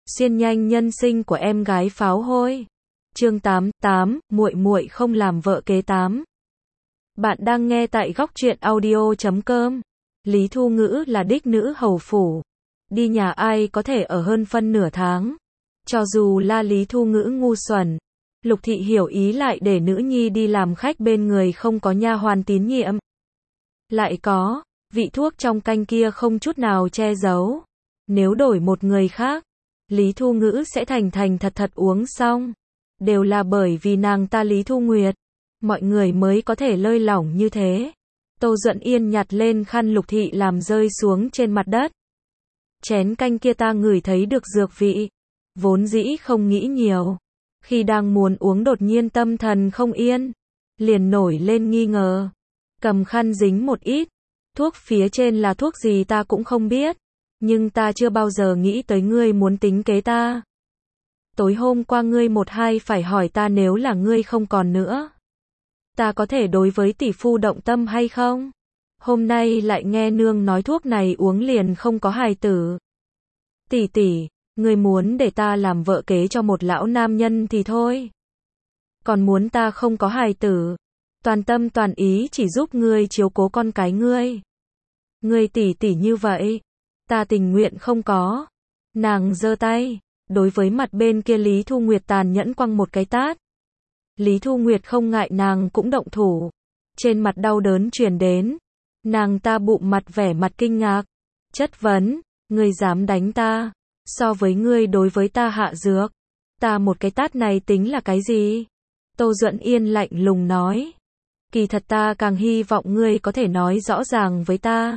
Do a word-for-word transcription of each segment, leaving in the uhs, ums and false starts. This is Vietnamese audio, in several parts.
xuyên nhanh nhân sinh của em gái pháo hôi. Chương tám, tám, muội muội không làm vợ kế tám. Bạn đang nghe tại góc truyện audio chấm com. Lý Thu Ngữ là đích nữ hầu phủ. Đi nhà ai có thể ở hơn phân nửa tháng. Cho dù là Lý Thu Ngữ ngu xuẩn, Lục Thị hiểu ý lại để nữ nhi đi làm khách bên người không có nha hoàn tín nhiệm. Lại có, vị thuốc trong canh kia không chút nào che giấu. Nếu đổi một người khác, Lý Thu Ngữ sẽ thành thành thật thật uống xong. Đều là bởi vì nàng ta Lý Thu Nguyệt, mọi người mới có thể lơi lỏng như thế. Tô Duận Yên nhặt lên khăn Lục Thị làm rơi xuống trên mặt đất. Chén canh kia ta ngửi thấy được dược vị, vốn dĩ không nghĩ nhiều. Khi đang muốn uống đột nhiên tâm thần không yên, liền nổi lên nghi ngờ. Cầm khăn dính một ít, thuốc phía trên là thuốc gì ta cũng không biết. Nhưng ta chưa bao giờ nghĩ tới ngươi muốn tính kế ta. Tối hôm qua ngươi một hai phải hỏi ta nếu là ngươi không còn nữa, ta có thể đối với tỷ phu động tâm hay không? Hôm nay lại nghe nương nói thuốc này uống liền không có hài tử. Tỷ tỷ, ngươi muốn để ta làm vợ kế cho một lão nam nhân thì thôi. Còn muốn ta không có hài tử, toàn tâm toàn ý chỉ giúp ngươi chiếu cố con cái ngươi. Ngươi tỷ tỷ như vậy, ta tình nguyện không có. Nàng giơ tay, đối với mặt bên kia Lý Thu Nguyệt tàn nhẫn quăng một cái tát. Lý Thu Nguyệt không ngại nàng cũng động thủ. Trên mặt đau đớn truyền đến. Nàng ta bụng mặt vẻ mặt kinh ngạc. Chất vấn, ngươi dám đánh ta. So với ngươi đối với ta hạ dược, ta một cái tát này tính là cái gì? Tô Duận Yên lạnh lùng nói. Kỳ thật ta càng hy vọng ngươi có thể nói rõ ràng với ta,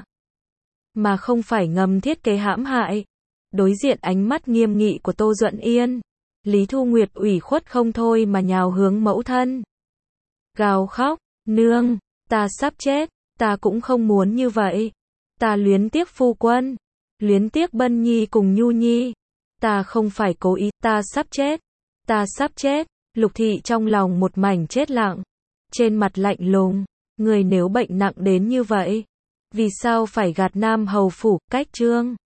mà không phải ngầm thiết kế hãm hại. Đối diện ánh mắt nghiêm nghị của Tô Duận Yên, Lý Thu Nguyệt ủy khuất không thôi mà nhào hướng mẫu thân. Gào khóc, nương, ta sắp chết, ta cũng không muốn như vậy. Ta luyến tiếc phu quân, luyến tiếc Bân Nhi cùng Nhu Nhi. Ta không phải cố ý, ta sắp chết, ta sắp chết. Lục Thị trong lòng một mảnh chết lặng, trên mặt lạnh lùng, người nếu bệnh nặng đến như vậy, vì sao phải gạt Nam hầu phủ, cách trương?